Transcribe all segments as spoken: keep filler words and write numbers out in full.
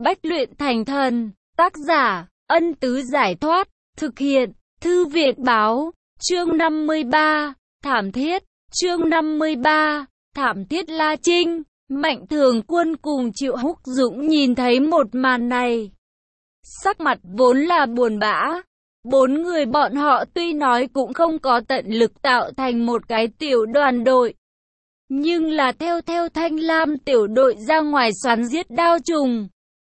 bách luyện thành thần. Tác giả, Ân Tứ Giải Thoát. Thực hiện, Thư Viện Báo. Chương năm mươi ba, Thảm Thiết. Chương năm mươi ba, Thảm Thiết. La Trinh, Mạnh Thường Quân cùng Triệu Húc Dũng nhìn thấy một màn này, sắc mặt vốn là buồn bã. Bốn người bọn họ tuy nói cũng không có tận lực tạo thành một cái tiểu đoàn đội, nhưng là theo theo Thanh Lam tiểu đội ra ngoài xoắn giết đao trùng,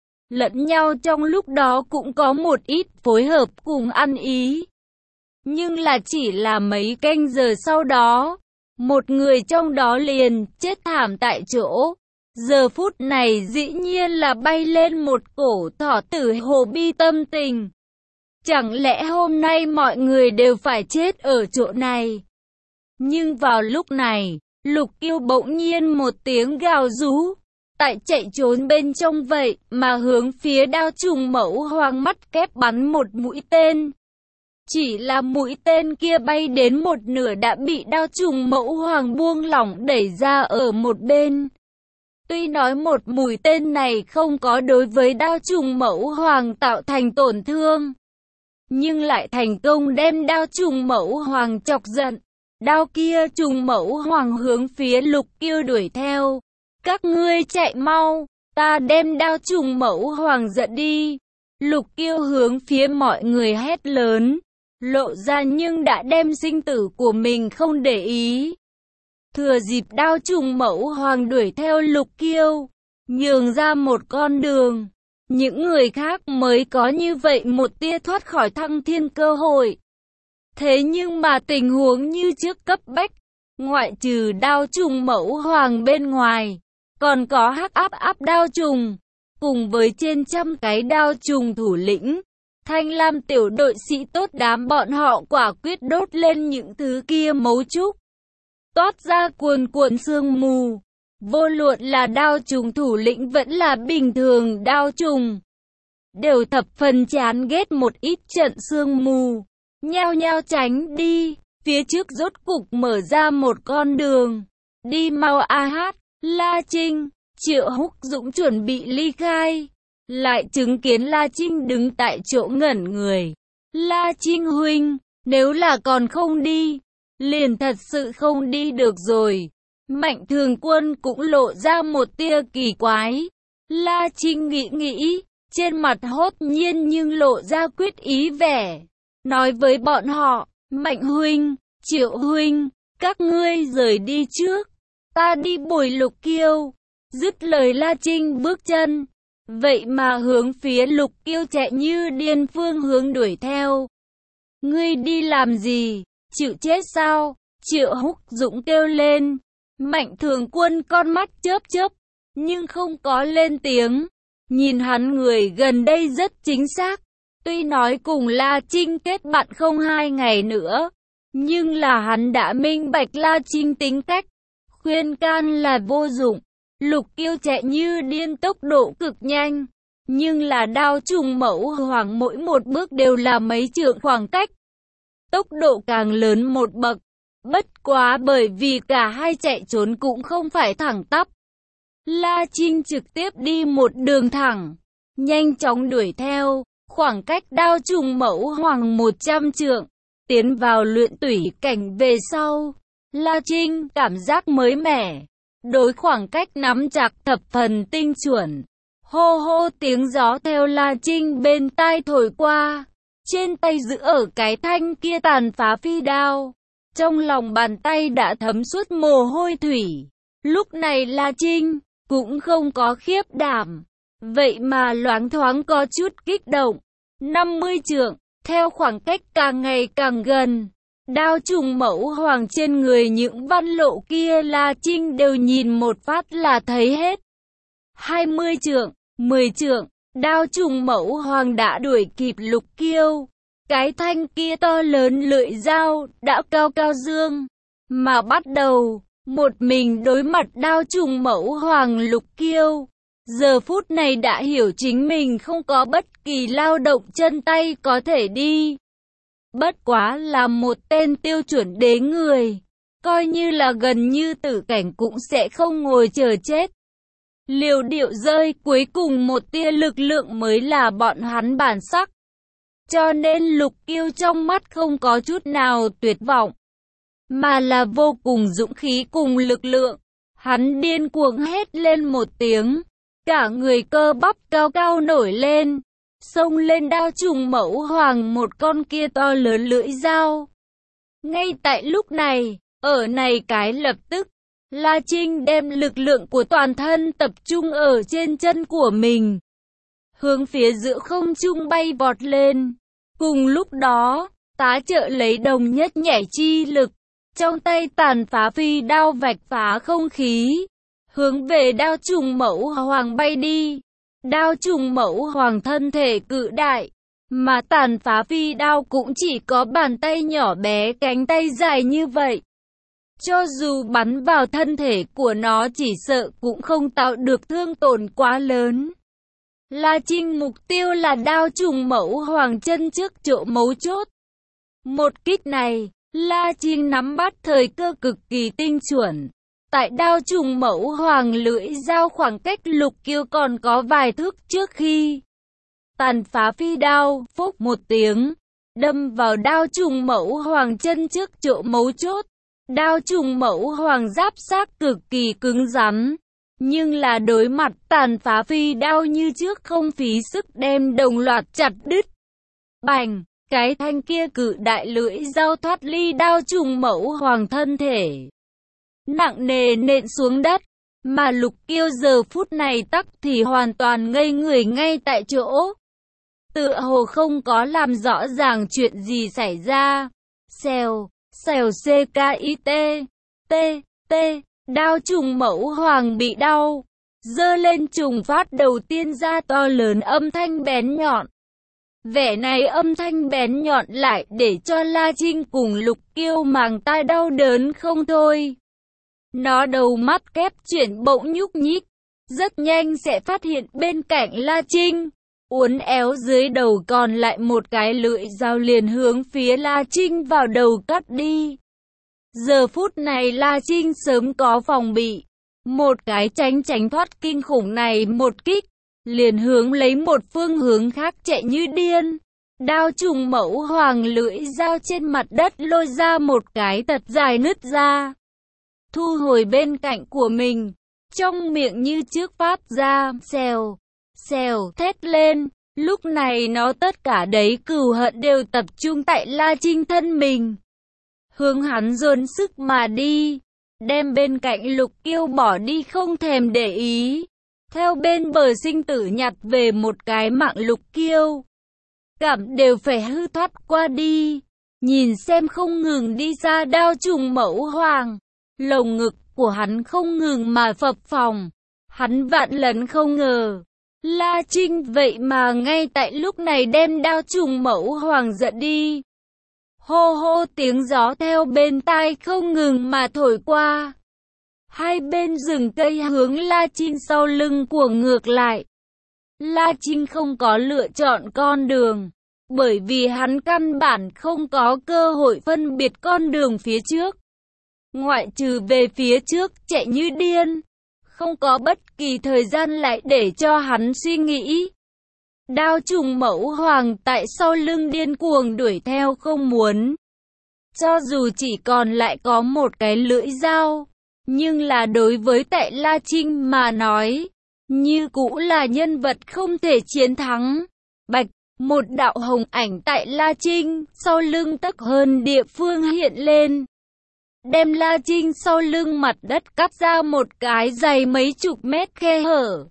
lẫn nhau trong lúc đó cũng có một ít phối hợp cùng ăn ý. Nhưng là chỉ là mấy canh giờ sau đó, một người trong đó liền chết thảm tại chỗ. Giờ phút này dĩ nhiên là bay lên một cổ thỏ tử hồ bi tâm tình. Chẳng lẽ hôm nay mọi người đều phải chết ở chỗ này? Nhưng vào lúc này, Lục Kiêu bỗng nhiên một tiếng gào rú, tại chạy trốn bên trong vậy mà hướng phía đao trùng mẫu hoàng mắt kép bắn một mũi tên. Chỉ là mũi tên kia bay đến một nửa đã bị đao trùng mẫu hoàng buông lỏng đẩy ra ở một bên. Tuy nói một mũi tên này không có đối với đao trùng mẫu hoàng tạo thành tổn thương, nhưng lại thành công đem đao trùng mẫu hoàng chọc giận. Đao kia trùng mẫu hoàng hướng phía Lục Kiêu đuổi theo. Các ngươi chạy mau, ta đem đao trùng mẫu hoàng giận đi. Lục Kiêu hướng phía mọi người hét lớn, lộ ra nhưng đã đem sinh tử của mình không để ý. Thừa dịp đao trùng mẫu hoàng đuổi theo Lục Kiêu, nhường ra một con đường, những người khác mới có như vậy một tia thoát khỏi thăng thiên cơ hội. Thế nhưng mà tình huống như trước cấp bách, ngoại trừ đao trùng mẫu hoàng bên ngoài, còn có hắc áp áp đao trùng, cùng với trên trăm cái đao trùng thủ lĩnh. Thanh Lam tiểu đội sĩ tốt đám bọn họ quả quyết đốt lên những thứ kia mấu chúc, toát ra cuồn cuộn sương mù. Vô luận là đao trùng thủ lĩnh vẫn là bình thường đao trùng, đều thập phần chán ghét một ít trận sương mù, nhao nhao tránh đi. Phía trước rốt cục mở ra một con đường. Đi mau a hát. La Trinh, Triệu Húc Dũng chuẩn bị ly khai, lại chứng kiến La Trinh đứng tại chỗ ngẩn người. La Trinh huynh, nếu là còn không đi, liền thật sự không đi được rồi. Mạnh Thường Quân cũng lộ ra một tia kỳ quái. La Trinh nghĩ nghĩ, trên mặt hốt nhiên nhưng lộ ra quyết ý vẻ, nói với bọn họ, Mạnh huynh, Triệu huynh, các ngươi rời đi trước, ta đi bồi Lục Kiêu. Dứt lời La Trinh bước chân, vậy mà hướng phía Lục Kiêu chạy như điên phương hướng đuổi theo. Ngươi đi làm gì, chịu chết sao? Triệu Húc Dũng kêu lên. Mạnh Thường Quân con mắt chớp chớp, nhưng không có lên tiếng. Nhìn hắn người gần đây rất chính xác. Tuy nói cùng La Trinh kết bạn không hai ngày nữa, nhưng là hắn đã minh bạch La Trinh tính cách, khuyên can là vô dụng. Lục Kiêu chạy như điên tốc độ cực nhanh, nhưng là đao trùng mẫu hoàng mỗi một bước đều là mấy trượng khoảng cách, tốc độ càng lớn một bậc. Bất quá bởi vì cả hai chạy trốn cũng không phải thẳng tắp, La Trinh trực tiếp đi một đường thẳng, nhanh chóng đuổi theo, khoảng cách đao trùng mẫu hoàng một trăm trượng, tiến vào luyện tủy cảnh về sau. La Trinh cảm giác mới mẻ, đối khoảng cách nắm chặt thập phần tinh chuẩn. Hô hô tiếng gió theo La Trinh bên tai thổi qua, trên tay giữ ở cái thanh kia tàn phá phi đao, trong lòng bàn tay đã thấm suốt mồ hôi thủy. Lúc này La Trinh cũng không có khiếp đảm, vậy mà loáng thoáng có chút kích động. năm mươi trượng, theo khoảng cách càng ngày càng gần, đao trùng mẫu hoàng trên người những văn lộ kia La Trinh đều nhìn một phát là thấy hết. hai mươi trượng, mười trượng, đao trùng mẫu hoàng đã đuổi kịp Lục Kiêu. Cái thanh kia to lớn lưỡi dao đã cao cao dương, mà bắt đầu một mình đối mặt đao trùng mẫu hoàng. Lục Kiêu giờ phút này đã hiểu chính mình không có bất kỳ lao động chân tay có thể đi. Bất quá là một tên tiêu chuẩn đế người, coi như là gần như tử cảnh cũng sẽ không ngồi chờ chết. liều điệu rơi, cuối cùng một tia lực lượng mới là bọn hắn bản sắc. Cho nên Lục Kiêu trong mắt không có chút nào tuyệt vọng, mà là vô cùng dũng khí cùng lực lượng. Hắn điên cuồng hét lên một tiếng, cả người cơ bắp cao cao nổi lên, xông lên đao trùng mẫu hoàng một con kia to lớn lưỡi dao. Ngay tại lúc này, ở này cái lập tức, La Trinh đem lực lượng của toàn thân tập trung ở trên chân của mình, hướng phía giữa không trung bay vọt lên. Cùng lúc đó, tá trợ lấy đồng nhất nhảy chi lực, trong tay tàn phá phi đao vạch phá không khí, hướng về đao trùng mẫu hoàng bay đi. Đao trùng mẫu hoàng thân thể cự đại, mà tàn phá phi đao cũng chỉ có bàn tay nhỏ bé cánh tay dài như vậy. Cho dù bắn vào thân thể của nó chỉ sợ cũng không tạo được thương tổn quá lớn. La Trinh mục tiêu là đao trùng mẫu hoàng chân trước chỗ mấu chốt. Một kích này, La Trinh nắm bắt thời cơ cực kỳ tinh chuẩn. Tại đao trùng mẫu hoàng lưỡi dao khoảng cách Lục Kiêu còn có vài thước trước khi tàn phá phi đao, phốc một tiếng, đâm vào đao trùng mẫu hoàng chân trước chỗ mấu chốt. Đao trùng mẫu hoàng giáp xác cực kỳ cứng rắn, nhưng là đối mặt tàn phá phi đao như trước không phí sức đem đồng loạt chặt đứt. Bành, cái thanh kia cự đại lưỡi dao thoát ly đao trùng mẫu hoàng thân thể, nặng nề nện xuống đất, mà Lục Kiêu giờ phút này tắc thì hoàn toàn ngây người ngay tại chỗ, tựa hồ không có làm rõ ràng chuyện gì xảy ra. Xèo, xèo ckit, t, t, đao trùng mẫu hoàng bị đau, giơ lên trùng phát đầu tiên ra to lớn âm thanh bén nhọn. Vẻ này âm thanh bén nhọn lại để cho La Trinh cùng Lục Kiêu màng tai đau đớn không thôi. Nó đầu mắt kép chuyển bỗng nhúc nhích, rất nhanh sẽ phát hiện bên cạnh La Trinh, uốn éo dưới đầu còn lại một cái lưỡi dao liền hướng phía La Trinh vào đầu cắt đi. Giờ phút này La Trinh sớm có phòng bị, một cái tránh tránh thoát kinh khủng này một kích, liền hướng lấy một phương hướng khác chạy như điên. Đao trùng mẫu hoàng lưỡi dao trên mặt đất lôi ra một cái thật dài nứt ra, thu hồi bên cạnh của mình, trong miệng như trước phát ra xèo, xèo thét lên. Lúc này nó tất cả đấy cừu hận đều tập trung tại La Trinh thân mình, hướng hắn dồn sức mà đi, đem bên cạnh Lục Kiêu bỏ đi không thèm để ý, theo bên bờ sinh tử nhặt về một cái mạng Lục Kiêu, cảm đều phải hư thoát qua đi. Nhìn xem không ngừng đi ra đao trùng mẫu hoàng, lồng ngực của hắn không ngừng mà phập phồng, hắn vạn lần không ngờ La Trinh vậy mà ngay tại lúc này đem đao trùng mẫu hoàng giận đi. Hô hô tiếng gió theo bên tai không ngừng mà thổi qua, hai bên rừng cây hướng La Trinh sau lưng của ngược lại. La Trinh không có lựa chọn con đường, bởi vì hắn căn bản không có cơ hội phân biệt con đường phía trước, ngoại trừ về phía trước chạy như điên, không có bất kỳ thời gian lại để cho hắn suy nghĩ. Đao trùng mẫu hoàng tại sau lưng điên cuồng đuổi theo không muốn. Cho dù chỉ còn lại có một cái lưỡi dao, nhưng là đối với tại La Trinh mà nói, như cũ là nhân vật không thể chiến thắng. Bạch, một đạo hồng ảnh tại La Trinh sau lưng tấc hơn địa phương hiện lên, đem La Trinh sau lưng mặt đất cắt ra một cái dày mấy chục mét khe hở.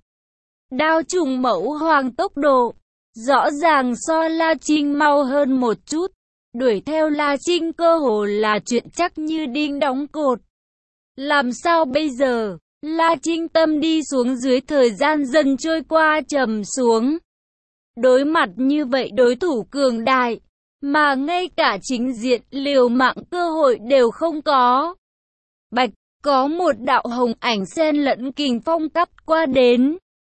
Đao trùng mẫu hoàng tốc độ rõ ràng so La Trinh mau hơn một chút, đuổi theo La Trinh cơ hồ là chuyện chắc như đinh đóng cột. Làm sao bây giờ? La Trinh tâm đi xuống dưới, thời gian dần trôi qua trầm xuống. Đối mặt như vậy đối thủ cường đại, mà ngay cả chính diện liều mạng cơ hội đều không có. Bạch, có một đạo hồng ảnh xen lẫn kình phong cắt qua đến.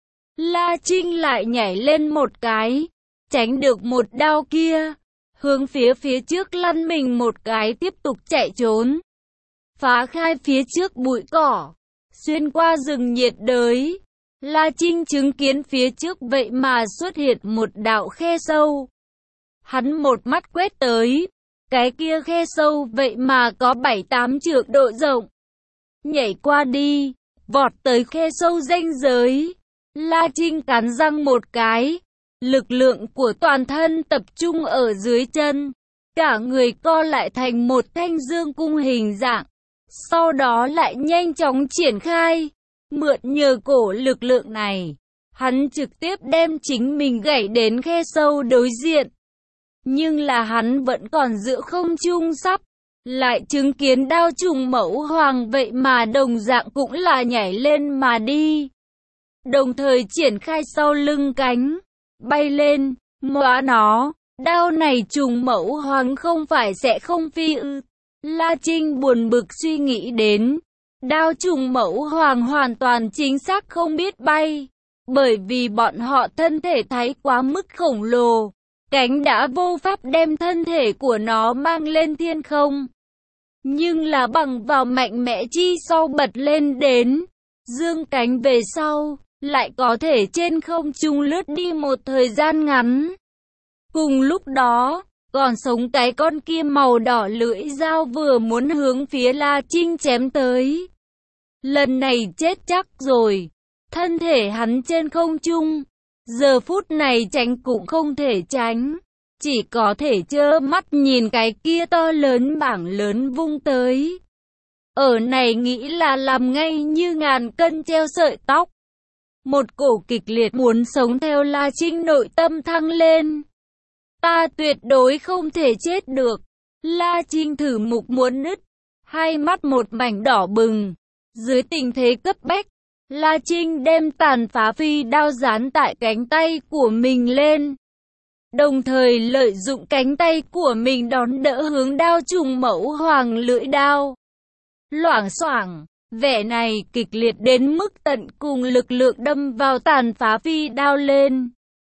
La Trinh lại nhảy lên một cái, tránh được một đao kia, hướng phía phía trước lăn mình một cái tiếp tục chạy trốn. Phá khai phía trước bụi cỏ, xuyên qua rừng nhiệt đới, La Trinh chứng kiến phía trước vậy mà xuất hiện một đạo khe sâu. Hắn một mắt quét tới, cái kia khe sâu vậy mà có bảy tám trượng độ rộng. Nhảy qua đi, vọt tới khe sâu ranh giới. La Trinh cắn răng một cái, lực lượng của toàn thân tập trung ở dưới chân, cả người co lại thành một thanh dương cung hình dạng, sau đó lại nhanh chóng triển khai. Mượn nhờ cổ lực lượng này, hắn trực tiếp đem chính mình gảy đến khe sâu đối diện. Nhưng là hắn vẫn còn giữa không trung sắp, lại chứng kiến đao trùng mẫu hoàng vậy mà đồng dạng cũng là nhảy lên mà đi. Đồng thời triển khai sau lưng cánh, bay lên, móa nó, đao này trùng mẫu hoàng không phải sẽ không phi ư. La Trinh buồn bực suy nghĩ đến, đao trùng mẫu hoàng hoàn toàn chính xác không biết bay, bởi vì bọn họ thân thể thái quá mức khổng lồ, cánh đã vô pháp đem thân thể của nó mang lên thiên không. Nhưng là bằng vào mạnh mẽ chi sau bật lên đến, dương cánh về sau, lại có thể trên không trung lướt đi một thời gian ngắn. Cùng lúc đó, còn sống cái con kia màu đỏ lưỡi dao vừa muốn hướng phía La Trinh chém tới. Lần này chết chắc rồi, thân thể hắn trên không trung, giờ phút này tránh cũng không thể tránh, chỉ có thể trơ mắt nhìn cái kia to lớn bảng lớn vung tới. Ở này nghĩ là làm ngay như ngàn cân treo sợi tóc. Một cổ kịch liệt muốn sống theo La Trinh nội tâm thăng lên. Ta tuyệt đối không thể chết được. La Trinh thử mục muốn nứt, hai mắt một mảnh đỏ bừng. Dưới tình thế cấp bách, La Trinh đem tàn phá phi đao dán tại cánh tay của mình lên. Đồng thời lợi dụng cánh tay của mình đón đỡ hướng đao trùng mẫu hoàng lưỡi đao. Loảng xoảng, vẻ này kịch liệt đến mức tận cùng lực lượng đâm vào tàn phá phi đao lên.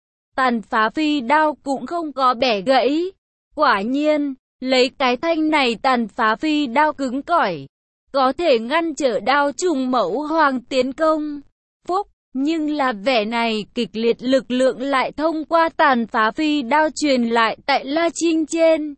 Tàn phá phi đao cũng không có bẻ gãy. Quả nhiên, lấy cái thanh này tàn phá phi đao cứng cỏi, có thể ngăn trở đao trùng mẫu hoàng tiến công. Phúc, nhưng là vẻ này kịch liệt lực lượng lại thông qua tàn phá phi đao truyền lại tại La Trinh trên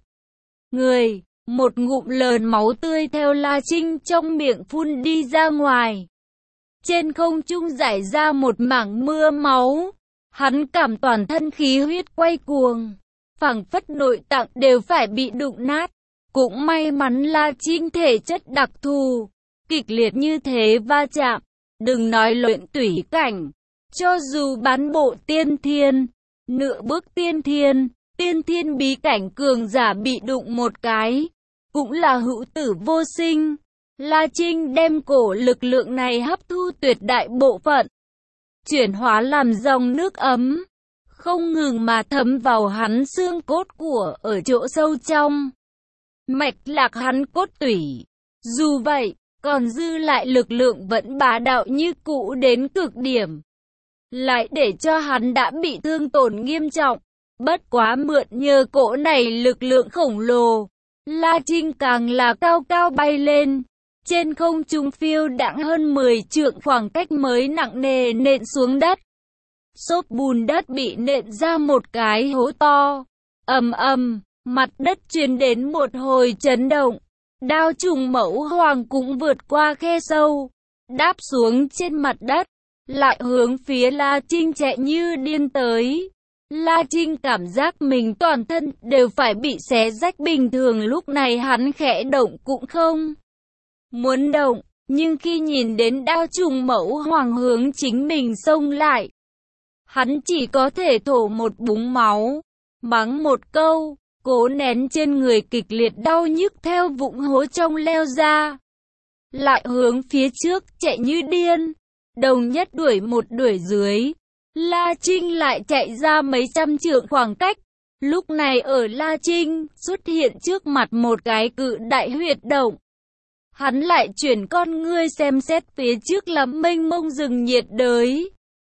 người. Một ngụm lớn máu tươi theo La Trinh trong miệng phun đi ra ngoài. Trên không trung rải ra một mảng mưa máu. Hắn cảm toàn thân khí huyết quay cuồng, phảng phất nội tạng đều phải bị đụng nát. Cũng may mắn La Trinh thể chất đặc thù, kịch liệt như thế va chạm, đừng nói luyện tủy cảnh, cho dù bán bộ tiên thiên, nửa bước tiên thiên, tiên thiên bí cảnh cường giả bị đụng một cái, cũng là hữu tử vô sinh. La Trinh đem cổ lực lượng này hấp thu tuyệt đại bộ phận, chuyển hóa làm dòng nước ấm, không ngừng mà thấm vào hắn xương cốt của ở chỗ sâu trong mạch lạc hắn cốt tủy. Dù vậy, còn dư lại lực lượng vẫn bá đạo như cũ đến cực điểm, lại để cho hắn đã bị thương tổn nghiêm trọng. Bất quá mượn nhờ cỗ này lực lượng khổng lồ, La Trinh càng là cao cao bay lên, trên không trung phiêu đãng hơn mười trượng, khoảng cách mới nặng nề nện xuống đất. Xốp bùn đất bị nện ra một cái hố to, ầm ầm, mặt đất truyền đến một hồi chấn động. Đao trùng mẫu hoàng cũng vượt qua khe sâu, đáp xuống trên mặt đất, lại hướng phía La Trinh chạy như điên tới. La Trinh cảm giác mình toàn thân đều phải bị xé rách bình thường, lúc này hắn khẽ động cũng không muốn động, nhưng khi nhìn đến đao trùng mẫu hoàng hướng chính mình xông lại, hắn chỉ có thể thổ một búng máu, mắng một câu, cố nén trên người kịch liệt đau nhức theo vũng hố trong leo ra, lại hướng phía trước chạy như điên. Đồng nhất đuổi một đuổi dưới, La Trinh lại chạy ra mấy trăm trượng khoảng cách. Lúc này ở La Trinh xuất hiện trước mặt một cái cự đại huyệt động. Hắn lại chuyển con ngươi xem xét phía trước là mênh mông rừng nhiệt đới.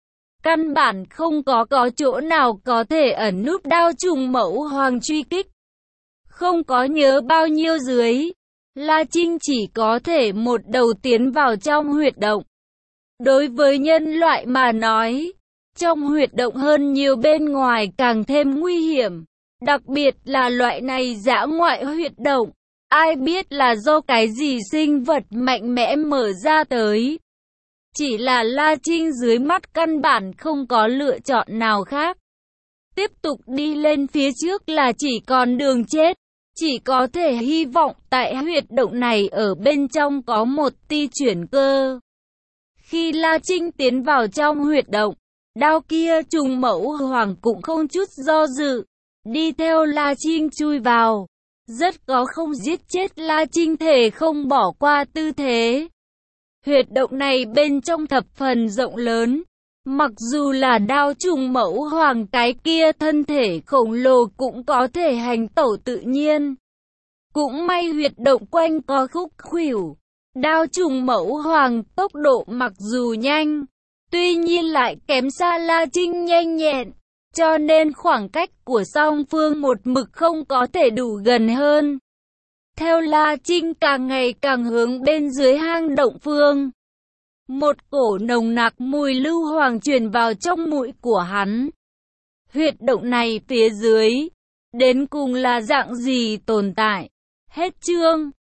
Căn bản không có có chỗ nào có thể ẩn núp đao trùng mẫu hoàng truy kích. Không có nhớ bao nhiêu dưới, La Trinh chỉ có thể một đầu tiến vào trong huyệt động. Đối với nhân loại mà nói, trong huyệt động hơn nhiều bên ngoài càng thêm nguy hiểm. Đặc biệt là loại này dã ngoại huyệt động. Ai biết là do cái gì sinh vật mạnh mẽ mở ra tới. Chỉ là La Trinh dưới mắt căn bản không có lựa chọn nào khác. Tiếp tục đi lên phía trước là chỉ còn đường chết. Chỉ có thể hy vọng tại huyệt động này ở bên trong có một tia chuyển cơ. Khi La Trinh tiến vào trong huyệt động, đao kia trùng mẫu hoàng cũng không chút do dự. Đi theo La Trinh chui vào. Rất có không giết chết La Trinh thể không bỏ qua tư thế. Huyệt động này bên trong thập phần rộng lớn. Mặc dù là đao trùng mẫu hoàng cái kia thân thể khổng lồ cũng có thể hành tẩu tự nhiên. Cũng may huyệt động quanh có khúc khuỷu. Đao trùng mẫu hoàng tốc độ mặc dù nhanh, tuy nhiên lại kém xa La Trinh nhanh nhẹn. Cho nên khoảng cách của song phương một mực không có thể đủ gần hơn. Theo La Trinh càng ngày càng hướng bên dưới hang động phương. Một cổ nồng nặc mùi lưu hoàng truyền vào trong mũi của hắn. Huyệt động này phía dưới, đến cùng là dạng gì tồn tại? Hết chương.